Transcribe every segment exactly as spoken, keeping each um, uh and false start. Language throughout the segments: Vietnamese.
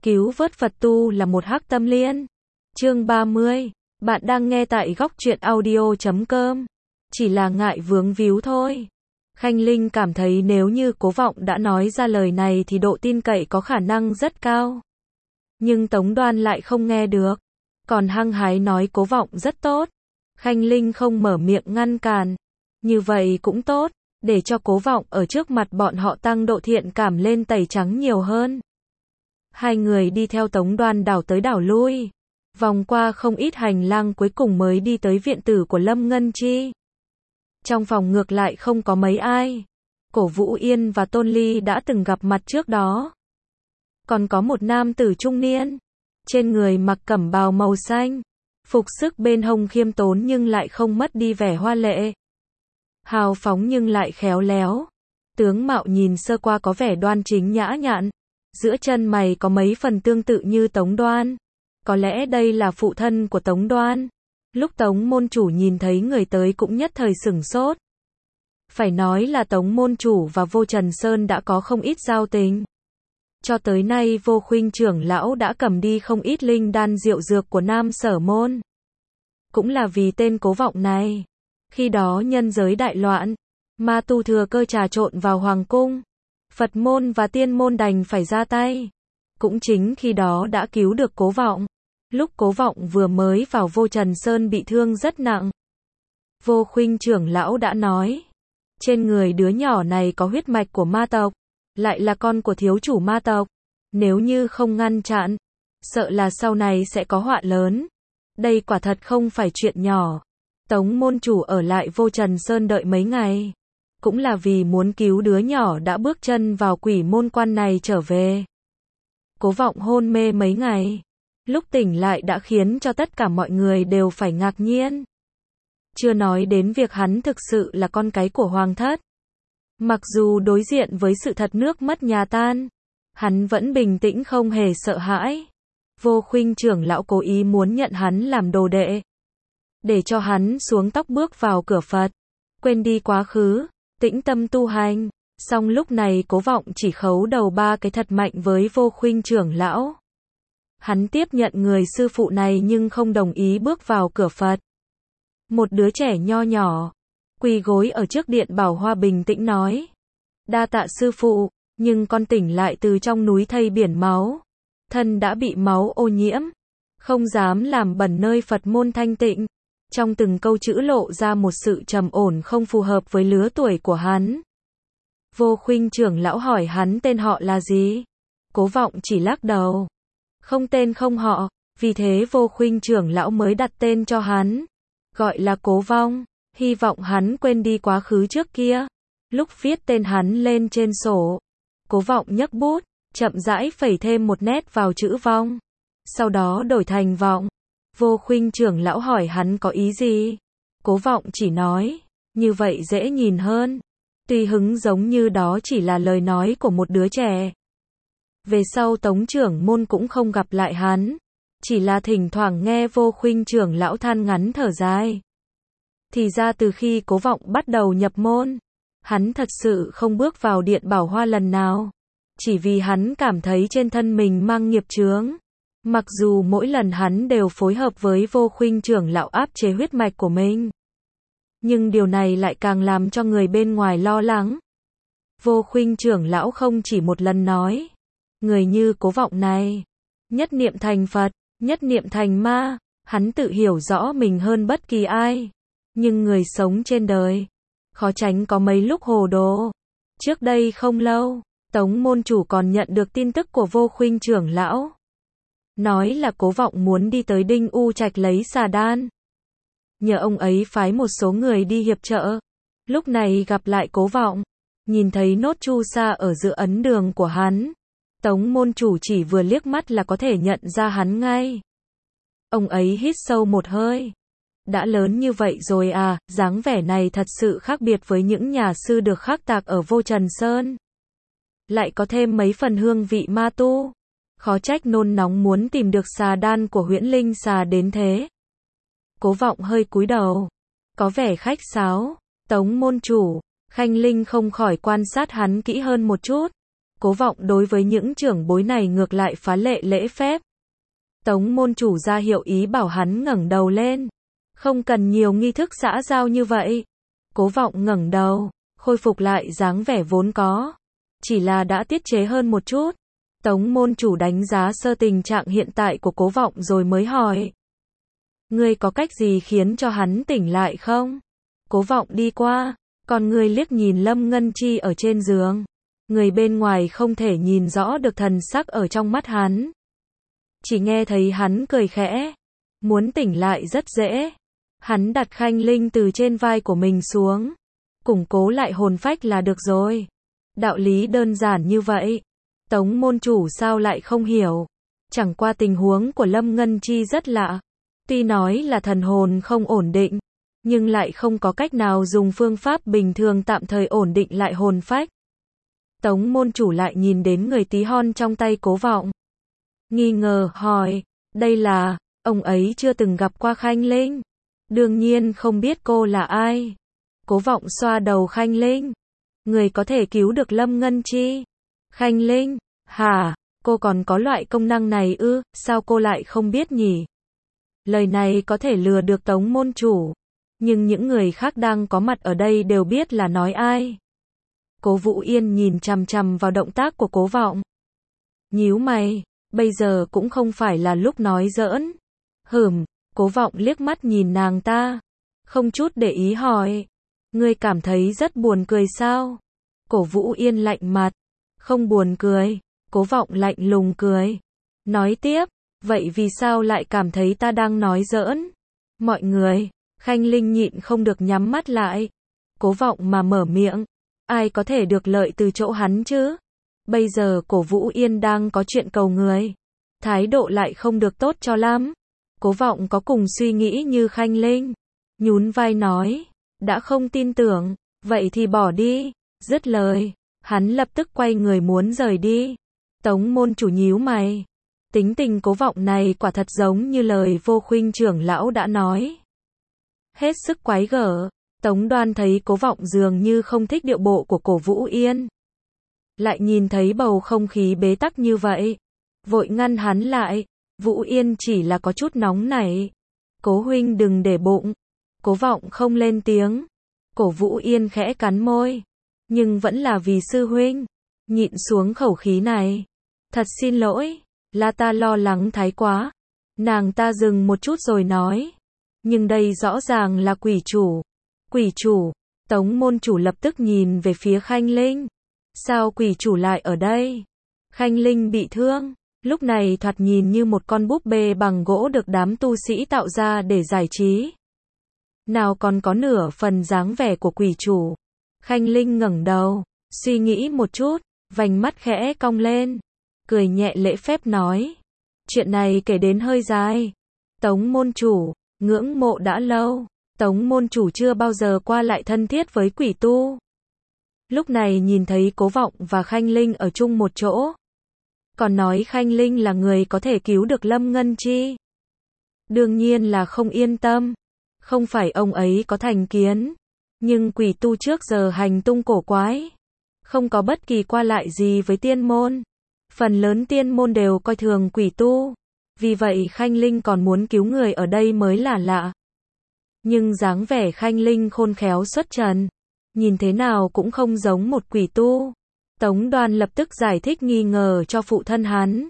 Cứu vớt Phật tu là một hắc tâm liên. Chương ba mươi. Bạn đang nghe tại góc truyện audio chấm com. Chỉ là ngại vướng víu thôi. Khanh Linh cảm thấy nếu như Cố Vọng đã nói ra lời này thì độ tin cậy có khả năng rất cao. Nhưng Tống Đoan lại không nghe được. Còn hăng hái nói Cố Vọng rất tốt. Khanh Linh không mở miệng ngăn cản. Như vậy cũng tốt, để cho Cố Vọng ở trước mặt bọn họ tăng độ thiện cảm lên tẩy trắng nhiều hơn. Hai người đi theo Tống Đoan đảo tới đảo lui. Vòng qua không ít hành lang cuối cùng mới đi tới viện tử của Lâm Ngân Chi. Trong phòng ngược lại không có mấy ai. Cổ Vũ Yên và Tôn Ly đã từng gặp mặt trước đó. Còn có một nam tử trung niên. Trên người mặc cẩm bào màu xanh. Phục sức bên hông khiêm tốn nhưng lại không mất đi vẻ hoa lệ. Hào phóng nhưng lại khéo léo. Tướng mạo nhìn sơ qua có vẻ đoan chính nhã nhặn. Giữa chân mày có mấy phần tương tự như Tống Đoan. Có lẽ đây là phụ thân của Tống Đoan. Lúc Tống môn chủ nhìn thấy người tới cũng nhất thời sửng sốt. Phải nói là Tống môn chủ và Vô Trần Sơn đã có không ít giao tình. Cho tới nay Vô Khuynh trưởng lão đã cầm đi không ít linh đan diệu dược của Nam Sở môn. Cũng là vì tên Cố Vọng này. Khi đó nhân giới đại loạn, ma tu thừa cơ trà trộn vào hoàng cung. Phật môn và tiên môn đành phải ra tay. Cũng chính khi đó đã cứu được Cố Vọng. Lúc Cố Vọng vừa mới vào Vô Trần Sơn bị thương rất nặng. Vô Khuynh trưởng lão đã nói. Trên người đứa nhỏ này có huyết mạch của ma tộc. Lại là con của thiếu chủ ma tộc. Nếu như không ngăn chặn, sợ là sau này sẽ có họa lớn. Đây quả thật không phải chuyện nhỏ. Tống môn chủ ở lại Vô Trần Sơn đợi mấy ngày. Cũng là vì muốn cứu đứa nhỏ đã bước chân vào quỷ môn quan này trở về. Cố Vọng hôn mê mấy ngày. Lúc tỉnh lại đã khiến cho tất cả mọi người đều phải ngạc nhiên. Chưa nói đến việc hắn thực sự là con cái của hoàng thất. Mặc dù đối diện với sự thật nước mất nhà tan, hắn vẫn bình tĩnh không hề sợ hãi. Vô Khuynh trưởng lão cố ý muốn nhận hắn làm đồ đệ. Để cho hắn xuống tóc bước vào cửa Phật. Quên đi quá khứ, tĩnh tâm tu hành. Song lúc này Cố Vọng chỉ khấu đầu ba cái thật mạnh với Vô Khuynh trưởng lão. Hắn tiếp nhận người sư phụ này nhưng không đồng ý bước vào cửa Phật. Một đứa trẻ nho nhỏ, quỳ gối ở trước điện Bảo Hoa bình tĩnh nói. Đa tạ sư phụ, nhưng con tỉnh lại từ trong núi thây biển máu. Thân đã bị máu ô nhiễm. Không dám làm bẩn nơi Phật môn thanh tịnh. Trong từng câu chữ lộ ra một sự trầm ổn không phù hợp với lứa tuổi của hắn. Vô Khuynh trưởng lão hỏi hắn tên họ là gì? Cố Vọng chỉ lắc đầu. Không tên không họ, vì thế Vô Khuynh trưởng lão mới đặt tên cho hắn. Gọi là Cố Vong, hy vọng hắn quên đi quá khứ trước kia. Lúc viết tên hắn lên trên sổ, Cố Vọng nhấc bút, chậm rãi phẩy thêm một nét vào chữ Vong. Sau đó đổi thành Vọng. Vô Khuynh trưởng lão hỏi hắn có ý gì? Cố Vọng chỉ nói, như vậy dễ nhìn hơn. Tuy hứng giống như đó chỉ là lời nói của một đứa trẻ. Về sau Tống trưởng môn cũng không gặp lại hắn. Chỉ là thỉnh thoảng nghe Vô Khuynh trưởng lão than ngắn thở dài. Thì ra từ khi Cố Vọng bắt đầu nhập môn, hắn thật sự không bước vào điện Bảo Hoa lần nào. Chỉ vì hắn cảm thấy trên thân mình mang nghiệp chướng. Mặc dù mỗi lần hắn đều phối hợp với Vô Khuynh trưởng lão áp chế huyết mạch của mình. Nhưng điều này lại càng làm cho người bên ngoài lo lắng. Vô Khuynh trưởng lão không chỉ một lần nói. Người như Cố Vọng này, nhất niệm thành Phật, nhất niệm thành ma, hắn tự hiểu rõ mình hơn bất kỳ ai. Nhưng người sống trên đời, khó tránh có mấy lúc hồ đồ. Trước đây không lâu, Tống môn chủ còn nhận được tin tức của Vô Khuynh trưởng lão. Nói là Cố Vọng muốn đi tới Đinh U Trạch lấy xà đan. Nhờ ông ấy phái một số người đi hiệp trợ. Lúc này gặp lại Cố Vọng, nhìn thấy nốt chu sa ở giữa ấn đường của hắn. Tống môn chủ chỉ vừa liếc mắt là có thể nhận ra hắn ngay. Ông ấy hít sâu một hơi. Đã lớn như vậy rồi à, dáng vẻ này thật sự khác biệt với những nhà sư được khắc tạc ở Vô Trần Sơn. Lại có thêm mấy phần hương vị ma tu. Khó trách nôn nóng muốn tìm được xà đan của huyễn linh xà đến thế. Cố Vọng hơi cúi đầu. Có vẻ khách sáo. Tống môn chủ, Khanh Linh không khỏi quan sát hắn kỹ hơn một chút. Cố Vọng đối với những trưởng bối này ngược lại phá lệ lễ phép. Tống môn chủ ra hiệu ý bảo hắn ngẩng đầu lên. Không cần nhiều nghi thức xã giao như vậy. Cố Vọng ngẩng đầu, khôi phục lại dáng vẻ vốn có. Chỉ là đã tiết chế hơn một chút. Tống môn chủ đánh giá sơ tình trạng hiện tại của Cố Vọng rồi mới hỏi. Ngươi có cách gì khiến cho hắn tỉnh lại không? Cố Vọng đi qua, còn ngươi liếc nhìn Lâm Ngân Chi ở trên giường. Người bên ngoài không thể nhìn rõ được thần sắc ở trong mắt hắn. Chỉ nghe thấy hắn cười khẽ. Muốn tỉnh lại rất dễ. Hắn đặt Khanh Linh từ trên vai của mình xuống. Củng cố lại hồn phách là được rồi. Đạo lý đơn giản như vậy. Tống môn chủ sao lại không hiểu. Chẳng qua tình huống của Lâm Ngân Chi rất lạ. Tuy nói là thần hồn không ổn định, nhưng lại không có cách nào dùng phương pháp bình thường tạm thời ổn định lại hồn phách. Tống môn chủ lại nhìn đến người tí hon trong tay Cố Vọng. Nghi ngờ hỏi, đây là, ông ấy chưa từng gặp qua Khanh Linh. Đương nhiên không biết cô là ai. Cố Vọng xoa đầu Khanh Linh. Người có thể cứu được Lâm Ngân Chi. Khanh Linh, hả, cô còn có loại công năng này ư, sao cô lại không biết nhỉ? Lời này có thể lừa được Tống môn chủ. Nhưng những người khác đang có mặt ở đây đều biết là nói ai. Cố Vũ Yên nhìn chằm chằm vào động tác của Cố Vọng. Nhíu mày, bây giờ cũng không phải là lúc nói giỡn. Hửm, Cố Vọng liếc mắt nhìn nàng ta. Không chút để ý hỏi. Ngươi cảm thấy rất buồn cười sao? Cố Vũ Yên lạnh mặt. Không buồn cười. Cố Vọng lạnh lùng cười. Nói tiếp, vậy vì sao lại cảm thấy ta đang nói giỡn? Mọi người, Khanh Linh nhịn không được nhắm mắt lại. Cố Vọng mà mở miệng. Ai có thể được lợi từ chỗ hắn chứ? Bây giờ Cố Vũ Yên đang có chuyện cầu người. Thái độ lại không được tốt cho lắm. Cố Vọng có cùng suy nghĩ như Khanh Linh. Nhún vai nói. Đã không tin tưởng, vậy thì bỏ đi. Dứt lời, hắn lập tức quay người muốn rời đi. Tống môn chủ nhíu mày. Tính tình Cố Vọng này quả thật giống như lời Vô Khuynh trưởng lão đã nói. Hết sức quái gở. Tống Đoan thấy Cố Vọng dường như không thích điệu bộ của Cố Vũ Yên. Lại nhìn thấy bầu không khí bế tắc như vậy. Vội ngăn hắn lại. Vũ Yên chỉ là có chút nóng nảy. Cố huynh đừng để bụng. Cố Vọng không lên tiếng. Cố Vũ Yên khẽ cắn môi. Nhưng vẫn là vì sư huynh. Nhịn xuống khẩu khí này. Thật xin lỗi. Là ta lo lắng thái quá. Nàng ta dừng một chút rồi nói. Nhưng đây rõ ràng là quỷ chủ. Quỷ chủ. Tống môn chủ lập tức nhìn về phía Khanh Linh. Sao quỷ chủ lại ở đây? Khanh Linh bị thương. Lúc này thoạt nhìn như một con búp bê bằng gỗ được đám tu sĩ tạo ra để giải trí. Nào còn có nửa phần dáng vẻ của quỷ chủ. Khanh Linh ngẩng đầu, suy nghĩ một chút, vành mắt khẽ cong lên. Cười nhẹ lễ phép nói. Chuyện này kể đến hơi dài. Tống môn chủ, ngưỡng mộ đã lâu. Tống môn chủ chưa bao giờ qua lại thân thiết với quỷ tu. Lúc này nhìn thấy Cố Vọng và Khanh Linh ở chung một chỗ. Còn nói Khanh Linh là người có thể cứu được Lâm Ngân Chi. Đương nhiên là không yên tâm. Không phải ông ấy có thành kiến. Nhưng quỷ tu trước giờ hành tung cổ quái. Không có bất kỳ qua lại gì với tiên môn. Phần lớn tiên môn đều coi thường quỷ tu. Vì vậy Khanh Linh còn muốn cứu người ở đây mới là lạ. Nhưng dáng vẻ Khanh Linh khôn khéo xuất trần. Nhìn thế nào cũng không giống một quỷ tu. Tống Đoan lập tức giải thích nghi ngờ cho phụ thân hắn.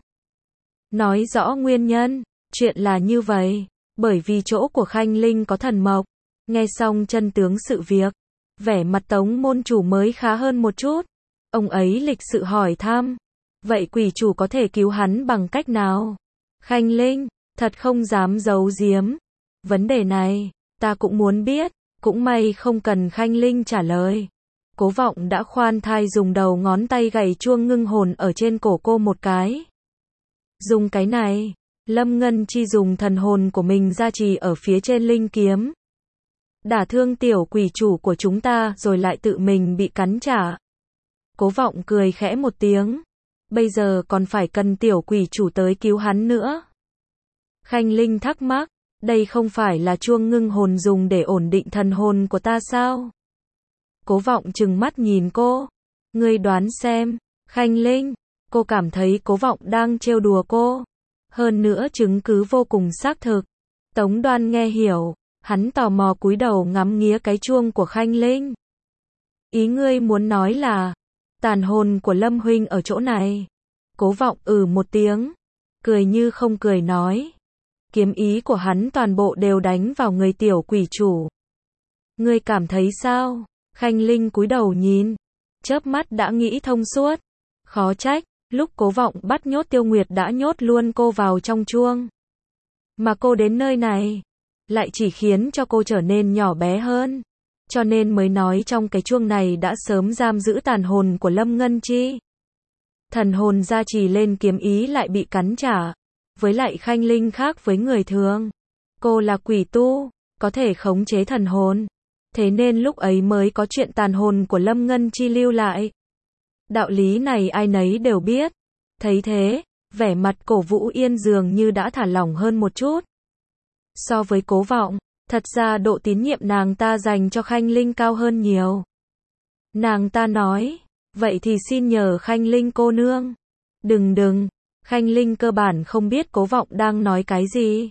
Nói rõ nguyên nhân. Chuyện là như vậy. Bởi vì chỗ của Khanh Linh có thần mộc. Nghe xong chân tướng sự việc. Vẻ mặt Tống môn chủ mới khá hơn một chút. Ông ấy lịch sự hỏi thăm. Vậy quỷ chủ có thể cứu hắn bằng cách nào? Khanh Linh, thật không dám giấu giếm. Vấn đề này, ta cũng muốn biết. Cũng may không cần Khanh Linh trả lời. Cố Vọng đã khoan thai dùng đầu ngón tay gảy chuông ngưng hồn ở trên cổ cô một cái. Dùng cái này, Lâm Ngân Chi dùng thần hồn của mình gia trì ở phía trên linh kiếm. Đả thương tiểu quỷ chủ của chúng ta rồi lại tự mình bị cắn trả. Cố Vọng cười khẽ một tiếng. Bây giờ còn phải cần tiểu quỷ chủ tới cứu hắn nữa. Khanh Linh thắc mắc. Đây không phải là chuông ngưng hồn dùng để ổn định thần hồn của ta sao? Cố Vọng trừng mắt nhìn cô. Ngươi đoán xem. Khanh Linh, cô cảm thấy Cố Vọng đang trêu đùa cô. Hơn nữa chứng cứ vô cùng xác thực. Tống Đoan nghe hiểu, hắn tò mò cúi đầu ngắm nghía cái chuông của Khanh Linh. Ý ngươi muốn nói là, tàn hồn của Lâm huynh ở chỗ này. Cố Vọng ừ một tiếng, cười như không cười nói. Kiếm ý của hắn toàn bộ đều đánh vào người tiểu quỷ chủ. Ngươi cảm thấy sao? Khanh Linh cúi đầu nhìn, chớp mắt đã nghĩ thông suốt. Khó trách, lúc Cố Vọng bắt nhốt Tiêu Nguyệt đã nhốt luôn cô vào trong chuông. Mà cô đến nơi này, lại chỉ khiến cho cô trở nên nhỏ bé hơn. Cho nên mới nói trong cái chuông này đã sớm giam giữ tàn hồn của Lâm Ngân Chi. Thần hồn gia trì lên kiếm ý lại bị cắn trả. Với lại Khanh Linh khác với người thường. Cô là quỷ tu, có thể khống chế thần hồn. Thế nên lúc ấy mới có chuyện tàn hồn của Lâm Ngân Chi lưu lại. Đạo lý này ai nấy đều biết. Thấy thế, vẻ mặt Cổ Vũ Yên dường như đã thả lỏng hơn một chút. So với Cố Vọng, thật ra độ tín nhiệm nàng ta dành cho Khanh Linh cao hơn nhiều. Nàng ta nói, vậy thì xin nhờ Khanh Linh cô nương. Đừng đừng, Khanh Linh cơ bản không biết Cố Vọng đang nói cái gì.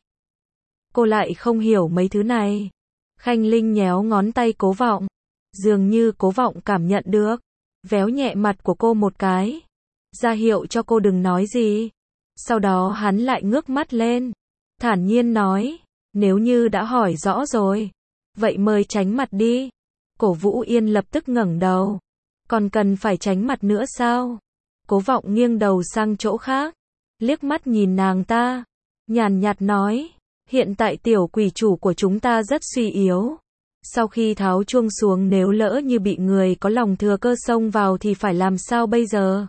Cô lại không hiểu mấy thứ này. Khanh Linh nhéo ngón tay Cố Vọng, dường như Cố Vọng cảm nhận được, véo nhẹ mặt của cô một cái, ra hiệu cho cô đừng nói gì. Sau đó hắn lại ngước mắt lên, thản nhiên nói, nếu như đã hỏi rõ rồi, vậy mời tránh mặt đi. Cổ Vũ Yên lập tức ngẩng đầu, còn cần phải tránh mặt nữa sao? Cố Vọng nghiêng đầu sang chỗ khác, liếc mắt nhìn nàng ta, nhàn nhạt nói, hiện tại tiểu quỷ chủ của chúng ta rất suy yếu. Sau khi tháo chuông xuống nếu lỡ như bị người có lòng thừa cơ xông vào thì phải làm sao bây giờ?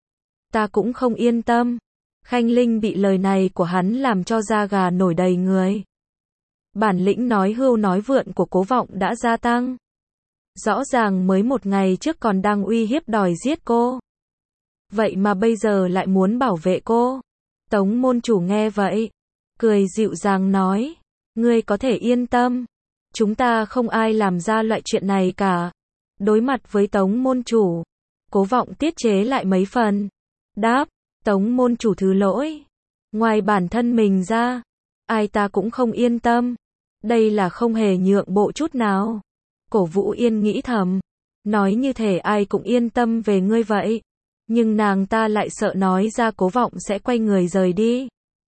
Ta cũng không yên tâm. Khanh Linh bị lời này của hắn làm cho da gà nổi đầy người. Bản lĩnh nói hưu nói vượn của Cố Vọng đã gia tăng. Rõ ràng mới một ngày trước còn đang uy hiếp đòi giết cô. Vậy mà bây giờ lại muốn bảo vệ cô. Tống môn chủ nghe vậy, cười dịu dàng nói, ngươi có thể yên tâm. Chúng ta không ai làm ra loại chuyện này cả. Đối mặt với Tống môn chủ, Cố Vọng tiết chế lại mấy phần. Đáp, Tống môn chủ thứ lỗi. Ngoài bản thân mình ra, ai ta cũng không yên tâm. Đây là không hề nhượng bộ chút nào. Cổ Vũ Yên nghĩ thầm, nói như thể ai cũng yên tâm về ngươi vậy. Nhưng nàng ta lại sợ nói ra Cố Vọng sẽ quay người rời đi.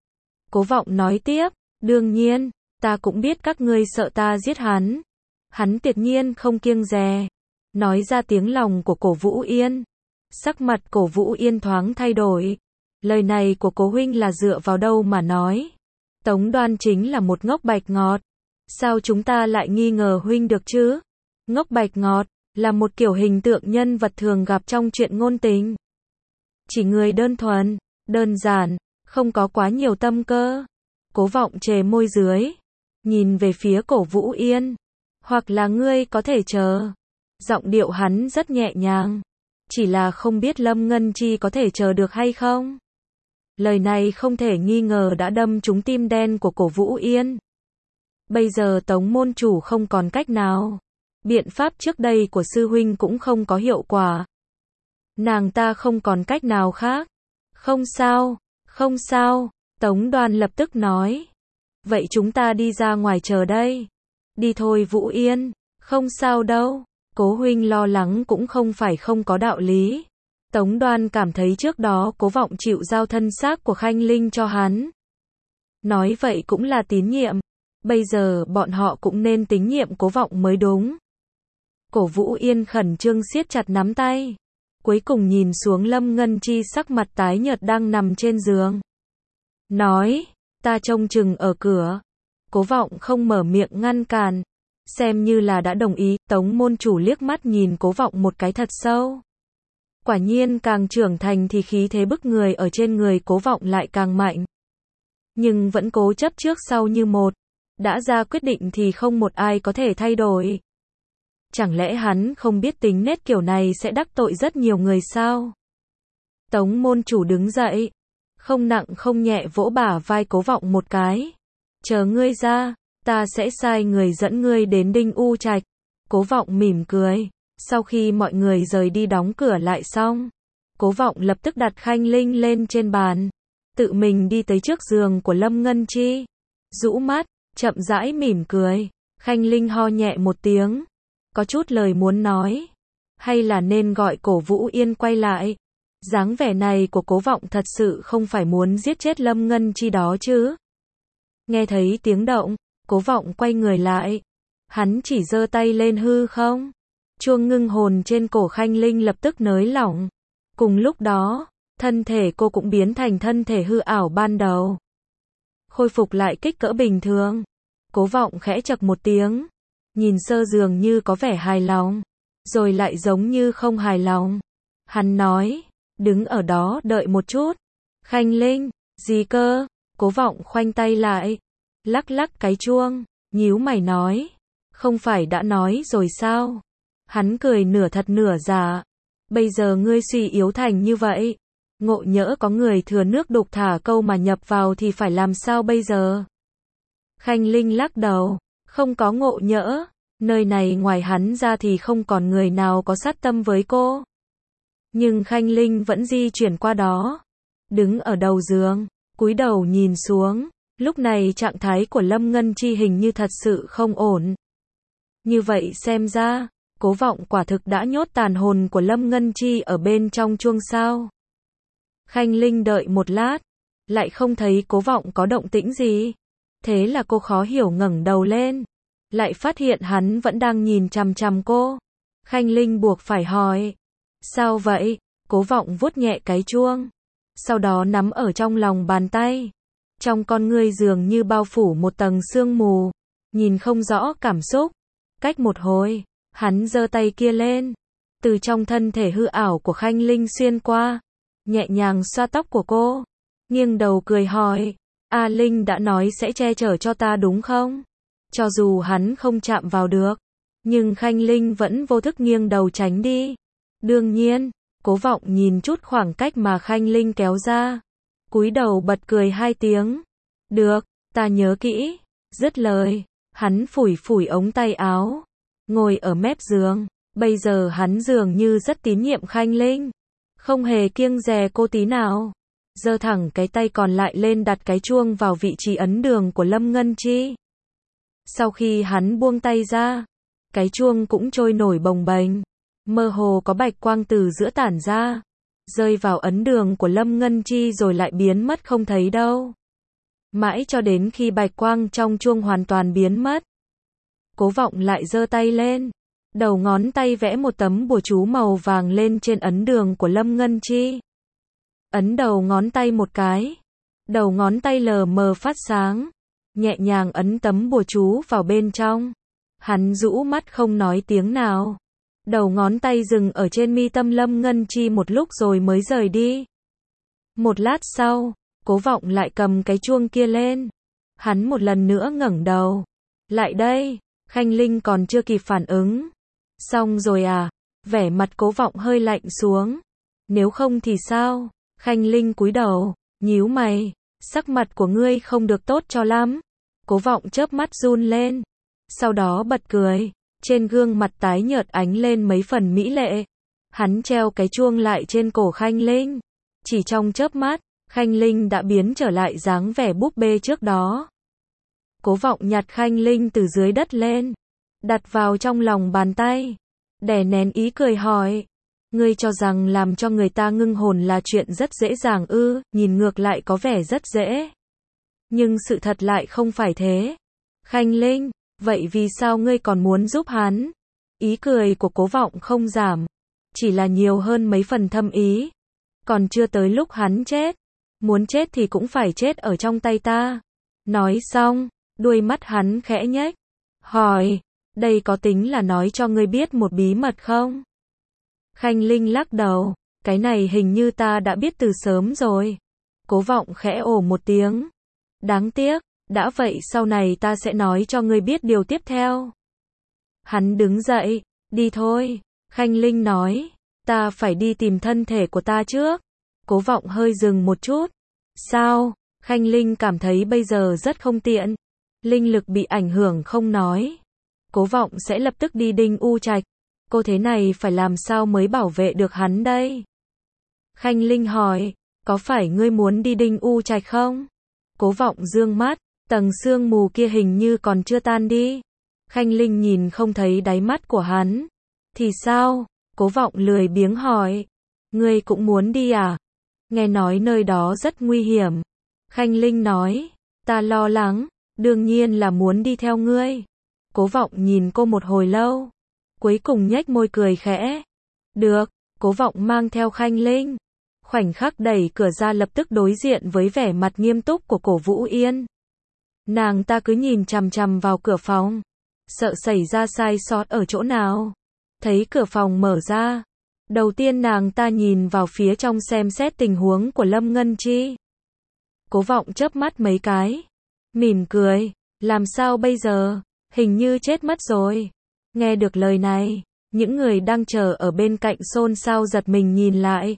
Cố Vọng nói tiếp, đương nhiên, ta cũng biết các ngươi sợ ta giết hắn. Hắn tuyệt nhiên không kiêng dè. Nói ra tiếng lòng của Cổ Vũ Yên. Sắc mặt Cổ Vũ Yên thoáng thay đổi. Lời này của Cố huynh là dựa vào đâu mà nói? Tống Đoan chính là một ngốc bạch ngọt. Sao chúng ta lại nghi ngờ huynh được chứ? Ngốc bạch ngọt là một kiểu hình tượng nhân vật thường gặp trong truyện ngôn tình. Chỉ người đơn thuần, đơn giản, không có quá nhiều tâm cơ. Cố Vọng chề môi dưới, nhìn về phía Cổ Vũ Yên. Hoặc là ngươi có thể chờ. Giọng điệu hắn rất nhẹ nhàng. Chỉ là không biết Lâm Ngân Chi có thể chờ được hay không? Lời này không thể nghi ngờ đã đâm trúng tim đen của Cổ Vũ Yên. Bây giờ Tống môn chủ không còn cách nào. Biện pháp trước đây của sư huynh cũng không có hiệu quả. Nàng ta không còn cách nào khác. Không sao, không sao, Tống Đoan lập tức nói. Vậy chúng ta đi ra ngoài chờ đây. Đi thôi Vũ Yên, không sao đâu. Cố huynh lo lắng cũng không phải không có đạo lý. Tống Đoan cảm thấy trước đó Cố Vọng chịu giao thân xác của Khanh Linh cho hắn. Nói vậy cũng là tín nhiệm. Bây giờ bọn họ cũng nên tín nhiệm Cố Vọng mới đúng. Cổ Vũ Yên khẩn trương siết chặt nắm tay. Cuối cùng nhìn xuống Lâm Ngân Chi sắc mặt tái nhợt đang nằm trên giường. Nói, ta trông chừng ở cửa. Cố Vọng không mở miệng ngăn cản. Xem như là đã đồng ý. Tống môn chủ liếc mắt nhìn Cố Vọng một cái thật sâu. Quả nhiên càng trưởng thành thì khí thế bức người ở trên người Cố Vọng lại càng mạnh. Nhưng vẫn cố chấp trước sau như một. Đã ra quyết định thì không một ai có thể thay đổi. Chẳng lẽ hắn không biết tính nết kiểu này sẽ đắc tội rất nhiều người sao? Tống môn chủ đứng dậy. Không nặng không nhẹ vỗ bả vai Cố Vọng một cái. Chờ ngươi ra, ta sẽ sai người dẫn ngươi đến Đinh U Trạch. Cố Vọng mỉm cười. Sau khi mọi người rời đi đóng cửa lại xong, Cố Vọng lập tức đặt Khanh Linh lên trên bàn, tự mình đi tới trước giường của Lâm Ngân Chi, rũ mắt, chậm rãi mỉm cười. Khanh Linh ho nhẹ một tiếng, có chút lời muốn nói, hay là nên gọi Cổ Vũ Yên quay lại. Dáng vẻ này của Cố Vọng thật sự không phải muốn giết chết Lâm Ngân Chi đó chứ. Nghe thấy tiếng động, Cố Vọng quay người lại, hắn chỉ giơ tay lên hư không. Chuông ngưng hồn trên cổ Khanh Linh lập tức nới lỏng. Cùng lúc đó, thân thể cô cũng biến thành thân thể hư ảo ban đầu, khôi phục lại kích cỡ bình thường. Cố Vọng khẽ chậc một tiếng, nhìn sơ dường như có vẻ hài lòng, rồi lại giống như không hài lòng. Hắn nói, đứng ở đó đợi một chút. Khanh Linh, gì cơ? Cố Vọng khoanh tay lại, lắc lắc cái chuông, nhíu mày nói, không phải đã nói rồi sao? Hắn cười nửa thật nửa giả, bây giờ ngươi suy yếu thành như vậy, ngộ nhỡ có người thừa nước đục thả câu mà nhập vào thì phải làm sao bây giờ? Khanh Linh lắc đầu, không có ngộ nhỡ, nơi này ngoài hắn ra thì không còn người nào có sát tâm với cô. Nhưng Khanh Linh vẫn di chuyển qua đó, đứng ở đầu giường, cúi đầu nhìn xuống. Lúc này trạng thái của Lâm Ngân Chi hình như thật sự không ổn. Như vậy xem ra, Cố Vọng quả thực đã nhốt tàn hồn của Lâm Ngân Chi ở bên trong chuông sao. Khanh Linh đợi một lát, lại không thấy Cố Vọng có động tĩnh gì. Thế là cô khó hiểu ngẩng đầu lên, lại phát hiện hắn vẫn đang nhìn chằm chằm cô. Khanh Linh buộc phải hỏi, sao vậy? Cố Vọng vuốt nhẹ cái chuông, sau đó nắm ở trong lòng bàn tay. Trong con ngươi dường như bao phủ một tầng sương mù, nhìn không rõ cảm xúc. Cách một hồi, hắn giơ tay kia lên, từ trong thân thể hư ảo của Khanh Linh xuyên qua, nhẹ nhàng xoa tóc của cô, nghiêng đầu cười hỏi, A Linh đã nói sẽ che chở cho ta đúng không? Cho dù hắn không chạm vào được, nhưng Khanh Linh vẫn vô thức nghiêng đầu tránh đi. Đương nhiên, Cố Vọng nhìn chút khoảng cách mà Khanh Linh kéo ra, cúi đầu bật cười hai tiếng. Được, ta nhớ kỹ. Dứt lời, hắn phủi phủi ống tay áo, ngồi ở mép giường. Bây giờ hắn dường như rất tín nhiệm Khanh Linh, không hề kiêng dè cô tí nào. Giơ thẳng cái tay còn lại lên đặt cái chuông vào vị trí ấn đường của Lâm Ngân Chi. Sau khi hắn buông tay ra, cái chuông cũng trôi nổi bồng bềnh, mơ hồ có bạch quang từ giữa tản ra, rơi vào ấn đường của Lâm Ngân Chi rồi lại biến mất không thấy đâu. Mãi cho đến khi bạch quang trong chuông hoàn toàn biến mất, Cố Vọng lại giơ tay lên, đầu ngón tay vẽ một tấm bùa chú màu vàng lên trên ấn đường của Lâm Ngân Chi. Ấn đầu ngón tay một cái, đầu ngón tay lờ mờ phát sáng, nhẹ nhàng ấn tấm bùa chú vào bên trong. Hắn rũ mắt không nói tiếng nào. Đầu ngón tay dừng ở trên mi tâm Lâm Ngân Chi một lúc rồi mới rời đi. Một lát sau, Cố Vọng lại cầm cái chuông kia lên. Hắn một lần nữa ngẩng đầu. Lại đây, Khanh Linh còn chưa kịp phản ứng. Xong rồi à? Vẻ mặt Cố Vọng hơi lạnh xuống. Nếu không thì sao? Khanh Linh cúi đầu, nhíu mày. Sắc mặt của ngươi không được tốt cho lắm. Cố Vọng chớp mắt run lên, sau đó bật cười, trên gương mặt tái nhợt ánh lên mấy phần mỹ lệ. Hắn treo cái chuông lại trên cổ Khanh Linh. Chỉ trong chớp mắt, Khanh Linh đã biến trở lại dáng vẻ búp bê trước đó. Cố Vọng nhặt Khanh Linh từ dưới đất lên, đặt vào trong lòng bàn tay, đè nén ý cười hỏi, ngươi cho rằng làm cho người ta ngưng hồn là chuyện rất dễ dàng ư? Nhìn ngược lại có vẻ rất dễ, nhưng sự thật lại không phải thế. Khanh Linh, vậy vì sao ngươi còn muốn giúp hắn? Ý cười của Cố Vọng không giảm, chỉ là nhiều hơn mấy phần thâm ý. Còn chưa tới lúc hắn chết, muốn chết thì cũng phải chết ở trong tay ta. Nói xong, đuôi mắt hắn khẽ nhếch, hỏi, đây có tính là nói cho ngươi biết một bí mật không? Khanh Linh lắc đầu, cái này hình như ta đã biết từ sớm rồi. Cố Vọng khẽ ồ một tiếng. Đáng tiếc, đã vậy sau này ta sẽ nói cho ngươi biết điều tiếp theo. Hắn đứng dậy, đi thôi. Khanh Linh nói, ta phải đi tìm thân thể của ta trước. Cố Vọng hơi dừng một chút. Sao? Khanh Linh cảm thấy bây giờ rất không tiện. Linh lực bị ảnh hưởng không nói. Cố Vọng sẽ lập tức đi Đinh U Trạch. Cô thế này phải làm sao mới bảo vệ được hắn đây? Khanh Linh hỏi, có phải ngươi muốn đi Đinh U Trạch không? Cố Vọng dương mắt, tầng sương mù kia hình như còn chưa tan đi. Khanh Linh nhìn không thấy đáy mắt của hắn. Thì sao? Cố Vọng lười biếng hỏi. Ngươi cũng muốn đi à? Nghe nói nơi đó rất nguy hiểm. Khanh Linh nói, ta lo lắng, đương nhiên là muốn đi theo ngươi. Cố Vọng nhìn cô một hồi lâu, cuối cùng nhếch môi cười khẽ. Được, Cố Vọng mang theo Khanh Linh. Khoảnh khắc đẩy cửa ra lập tức đối diện với vẻ mặt nghiêm túc của Cổ Vũ Yên. Nàng ta cứ nhìn chằm chằm vào cửa phòng, sợ xảy ra sai sót ở chỗ nào. Thấy cửa phòng mở ra, đầu tiên nàng ta nhìn vào phía trong xem xét tình huống của Lâm Ngân Chi. Cố Vọng chớp mắt mấy cái, mỉm cười, làm sao bây giờ, hình như chết mất rồi. Nghe được lời này, những người đang chờ ở bên cạnh xôn xao giật mình nhìn lại.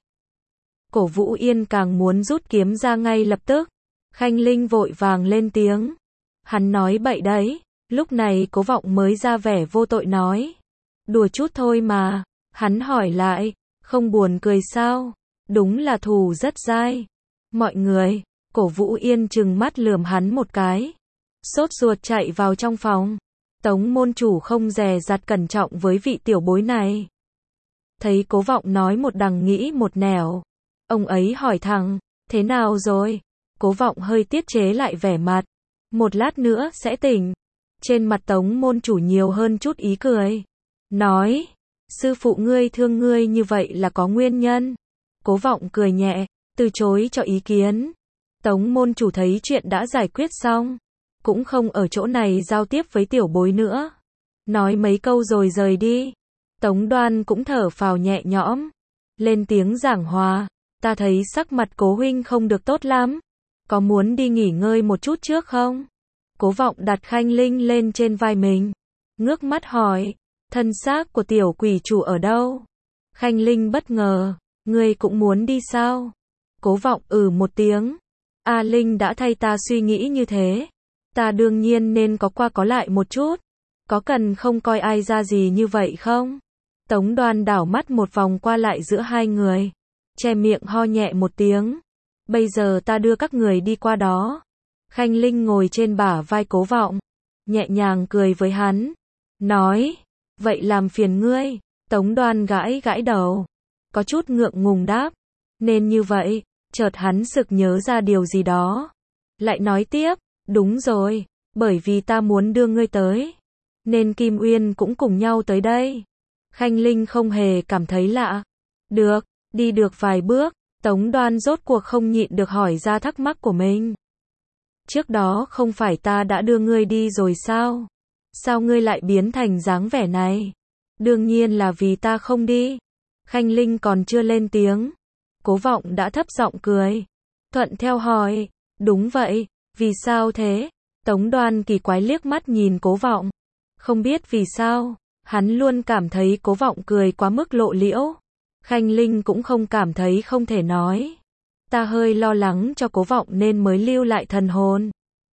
Cổ Vũ Yên càng muốn rút kiếm ra ngay lập tức. Khanh Linh vội vàng lên tiếng. Hắn nói bậy đấy. Lúc này Cố Vọng mới ra vẻ vô tội nói. Đùa chút thôi mà. Hắn hỏi lại, không buồn cười sao? Đúng là thù rất dai. Mọi người, Cổ Vũ Yên trừng mắt lườm hắn một cái. Sốt ruột chạy vào trong phòng. Tống môn chủ không dè dặt cẩn trọng với vị tiểu bối này. Thấy Cố Vọng nói một đằng nghĩ một nẻo. Ông ấy hỏi thẳng, thế nào rồi? Cố Vọng hơi tiết chế lại vẻ mặt. Một lát nữa sẽ tỉnh. Trên mặt Tống môn chủ nhiều hơn chút ý cười. Nói, sư phụ ngươi thương ngươi như vậy là có nguyên nhân. Cố Vọng cười nhẹ, từ chối cho ý kiến. Tống môn chủ thấy chuyện đã giải quyết xong, cũng không ở chỗ này giao tiếp với tiểu bối nữa. Nói mấy câu rồi rời đi. Tống Đoan cũng thở phào nhẹ nhõm. Lên tiếng giảng hòa. Ta thấy sắc mặt Cố huynh không được tốt lắm. Có muốn đi nghỉ ngơi một chút trước không? Cố Vọng đặt Khanh Linh lên trên vai mình. Ngước mắt hỏi. Thân xác của tiểu quỷ chủ ở đâu? Khanh Linh bất ngờ. Ngươi cũng muốn đi sao? Cố Vọng ừ một tiếng. A Linh đã thay ta suy nghĩ như thế. Ta đương nhiên nên có qua có lại một chút. Có cần không coi ai ra gì như vậy không? Tống Đoan đảo mắt một vòng qua lại giữa hai người. Che miệng ho nhẹ một tiếng. Bây giờ ta đưa các người đi qua đó. Khanh Linh ngồi trên bả vai Cố Vọng, nhẹ nhàng cười với hắn. Nói, vậy làm phiền ngươi. Tống Đoan gãi gãi đầu. Có chút ngượng ngùng đáp. Nên như vậy, chợt hắn sực nhớ ra điều gì đó. Lại nói tiếp, đúng rồi, bởi vì ta muốn đưa ngươi tới. Nên Kim Uyên cũng cùng nhau tới đây. Khanh Linh không hề cảm thấy lạ. Được. Đi được vài bước, Tống Đoan rốt cuộc không nhịn được hỏi ra thắc mắc của mình. Trước đó không phải ta đã đưa ngươi đi rồi sao? Sao ngươi lại biến thành dáng vẻ này? Đương nhiên là vì ta không đi. Khanh Linh còn chưa lên tiếng. Cố Vọng đã thấp giọng cười. Thuận theo hỏi, đúng vậy, vì sao thế? Tống Đoan kỳ quái liếc mắt nhìn Cố Vọng. Không biết vì sao, hắn luôn cảm thấy Cố Vọng cười quá mức lộ liễu. Khanh Linh cũng không cảm thấy không thể nói. Ta hơi lo lắng cho Cố Vọng nên mới lưu lại thần hồn.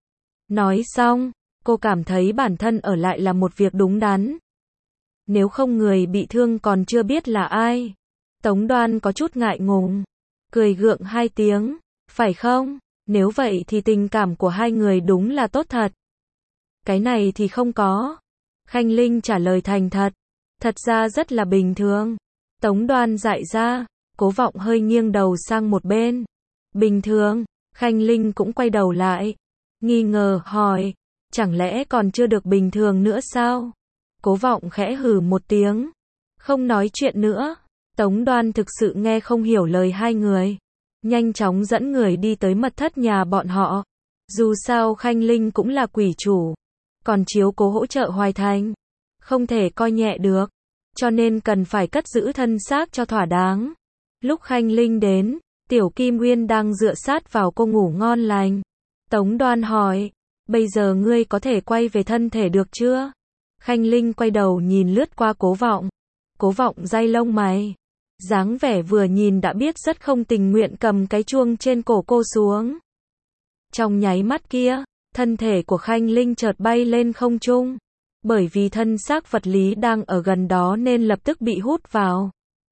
Nói xong, cô cảm thấy bản thân ở lại là một việc đúng đắn. Nếu không người bị thương còn chưa biết là ai. Tống Đoan có chút ngại ngùng. Cười gượng hai tiếng. Phải không? Nếu vậy thì tình cảm của hai người đúng là tốt thật. Cái này thì không có. Khanh Linh trả lời thành thật. Thật ra rất là bình thường. Tống Đoan dại ra. Cố Vọng hơi nghiêng đầu sang một bên. Bình thường. Khanh Linh cũng quay đầu lại. Nghi ngờ hỏi. Chẳng lẽ còn chưa được bình thường nữa sao? Cố Vọng khẽ hừ một tiếng. Không nói chuyện nữa. Tống Đoan thực sự nghe không hiểu lời hai người. Nhanh chóng dẫn người đi tới mật thất nhà bọn họ. Dù sao Khanh Linh cũng là quỷ chủ. Còn chiếu cố hỗ trợ Hoài Thành. Không thể coi nhẹ được. Cho nên cần phải cất giữ thân xác cho thỏa đáng. Lúc Khanh Linh đến, Tiểu Kim Uyên đang dựa sát vào cô ngủ ngon lành. Tống Đoan hỏi, bây giờ ngươi có thể quay về thân thể được chưa? Khanh Linh quay đầu nhìn lướt qua Cố Vọng. Cố Vọng day lông mày. Dáng vẻ vừa nhìn đã biết rất không tình nguyện cầm cái chuông trên cổ cô xuống. Trong nháy mắt kia, thân thể của Khanh Linh chợt bay lên không trung. Bởi vì thân xác vật lý đang ở gần đó nên lập tức bị hút vào.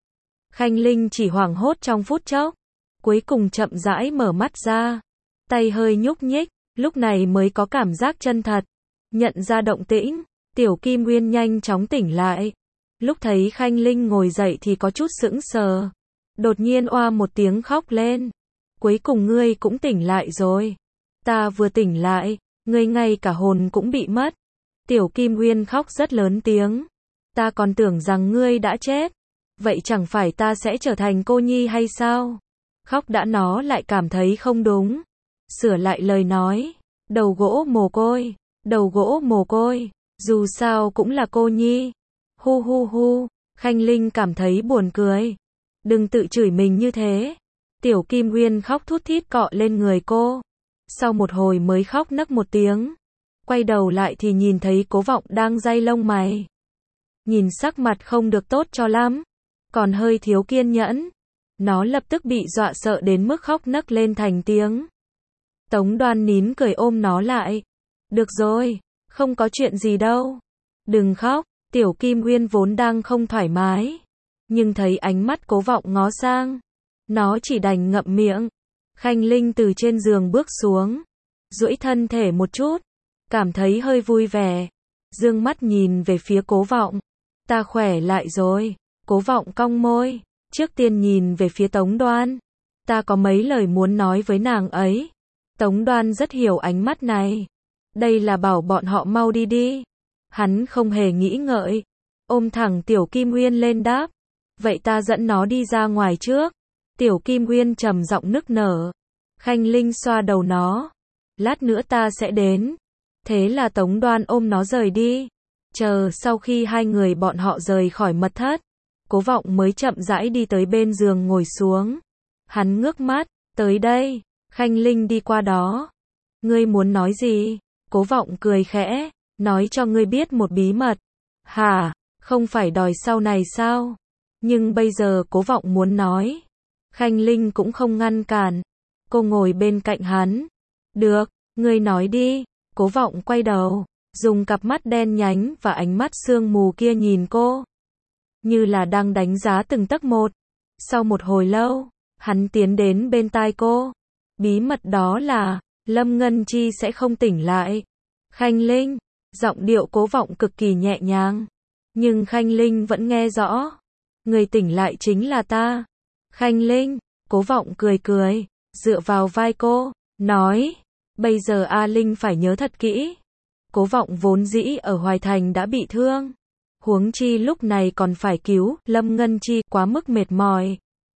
Khanh Linh chỉ hoảng hốt trong phút chốc, cuối cùng chậm rãi mở mắt ra, tay hơi nhúc nhích, lúc này mới có cảm giác chân thật. Nhận ra động tĩnh, Tiểu Kim Nguyên nhanh chóng tỉnh lại. Lúc thấy Khanh Linh ngồi dậy thì có chút sững sờ. Đột nhiên oa một tiếng khóc lên. Cuối cùng ngươi cũng tỉnh lại rồi. Ta vừa tỉnh lại, ngươi ngay cả hồn cũng bị mất. Tiểu Kim Nguyên khóc rất lớn tiếng. Ta còn tưởng rằng ngươi đã chết. Vậy chẳng phải ta sẽ trở thành cô nhi hay sao? Khóc đã nó lại cảm thấy không đúng. Sửa lại lời nói. Đầu gỗ mồ côi, đầu gỗ mồ côi, dù sao cũng là cô nhi. Hu hu hu, Khanh Linh cảm thấy buồn cười. Đừng tự chửi mình như thế. Tiểu Kim Nguyên khóc thút thít cọ lên người cô. Sau một hồi mới khóc nấc một tiếng. Quay đầu lại thì nhìn thấy Cố Vọng đang day lông mày. Nhìn sắc mặt không được tốt cho lắm. Còn hơi thiếu kiên nhẫn. Nó lập tức bị dọa sợ đến mức khóc nấc lên thành tiếng. Tống Đoan nín cười ôm nó lại. Được rồi, không có chuyện gì đâu. Đừng khóc. Tiểu Kim Nguyên vốn đang không thoải mái. Nhưng thấy ánh mắt Cố Vọng ngó sang. Nó chỉ đành ngậm miệng. Khanh Linh từ trên giường bước xuống. Duỗi thân thể một chút. Cảm thấy hơi vui vẻ. Dương mắt nhìn về phía Cố Vọng. Ta khỏe lại rồi. Cố Vọng cong môi. Trước tiên nhìn về phía Tống Đoan. Ta có mấy lời muốn nói với nàng ấy. Tống Đoan rất hiểu ánh mắt này. Đây là bảo bọn họ mau đi đi. Hắn không hề nghĩ ngợi. Ôm thẳng Tiểu Kim Nguyên lên đáp. Vậy ta dẫn nó đi ra ngoài trước. Tiểu Kim Nguyên trầm giọng nức nở. Khanh Linh xoa đầu nó. Lát nữa ta sẽ đến. Thế là Tống Đoan ôm nó rời đi. Chờ sau khi hai người bọn họ rời khỏi mật thất. Cố Vọng mới chậm rãi đi tới bên giường ngồi xuống. Hắn ngước mắt. Tới đây. Khanh Linh đi qua đó. Ngươi muốn nói gì? Cố Vọng cười khẽ. Nói cho ngươi biết một bí mật. Hả? Không phải đòi sau này sao? Nhưng bây giờ Cố Vọng muốn nói. Khanh Linh cũng không ngăn cản. Cô ngồi bên cạnh hắn. Được, ngươi nói đi. Cố Vọng quay đầu. Dùng cặp mắt đen nhánh và ánh mắt sương mù kia nhìn cô. Như là đang đánh giá từng tấc một. Sau một hồi lâu, hắn tiến đến bên tai cô. Bí mật đó là, Lâm Ngân Chi sẽ không tỉnh lại. Khanh Linh, giọng điệu Cố Vọng cực kỳ nhẹ nhàng. Nhưng Khanh Linh vẫn nghe rõ. Người tỉnh lại chính là ta. Khanh Linh, Cố Vọng cười cười, dựa vào vai cô, nói. Bây giờ A Linh phải nhớ thật kỹ. Cố Vọng vốn dĩ ở Hoài Thành đã bị thương. Huống chi lúc này còn phải cứu Lâm Ngân Chi, quá mức mệt mỏi.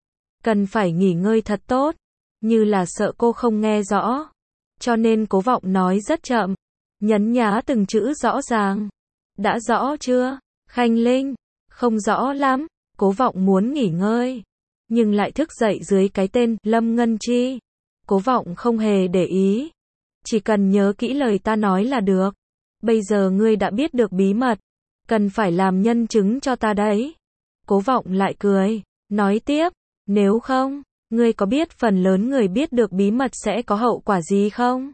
Cần phải nghỉ ngơi thật tốt. Như là sợ cô không nghe rõ. Cho nên Cố Vọng nói rất chậm. Nhấn nhá từng chữ rõ ràng. Đã rõ chưa? Khanh Linh, không rõ lắm. Cố Vọng muốn nghỉ ngơi. Nhưng lại thức dậy dưới cái tên Lâm Ngân Chi. Cố Vọng không hề để ý. Chỉ cần nhớ kỹ lời ta nói là được. Bây giờ ngươi đã biết được bí mật. Cần phải làm nhân chứng cho ta đấy. Cố Vọng lại cười. Nói tiếp. Nếu không, ngươi có biết phần lớn người biết được bí mật sẽ có hậu quả gì không?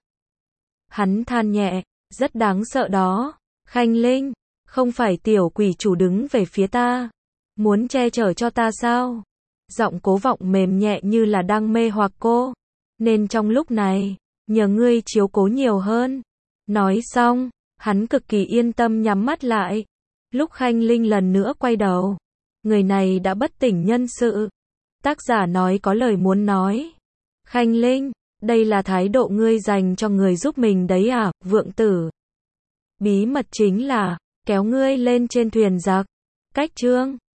Hắn than nhẹ. Rất đáng sợ đó. Khanh Linh, không phải tiểu quỷ chủ đứng về phía ta. Muốn che chở cho ta sao? Giọng Cố Vọng mềm nhẹ như là đang mê hoặc cô. Nên trong lúc này, nhờ ngươi chiếu cố nhiều hơn. Nói xong, hắn cực kỳ yên tâm nhắm mắt lại. Lúc Khanh Linh lần nữa quay đầu. Người này đã bất tỉnh nhân sự. Tác giả nói có lời muốn nói. Khanh Linh, đây là thái độ ngươi dành cho người giúp mình đấy à, Vượng Tử. Bí mật chính là, kéo ngươi lên trên thuyền giặc. Cách chương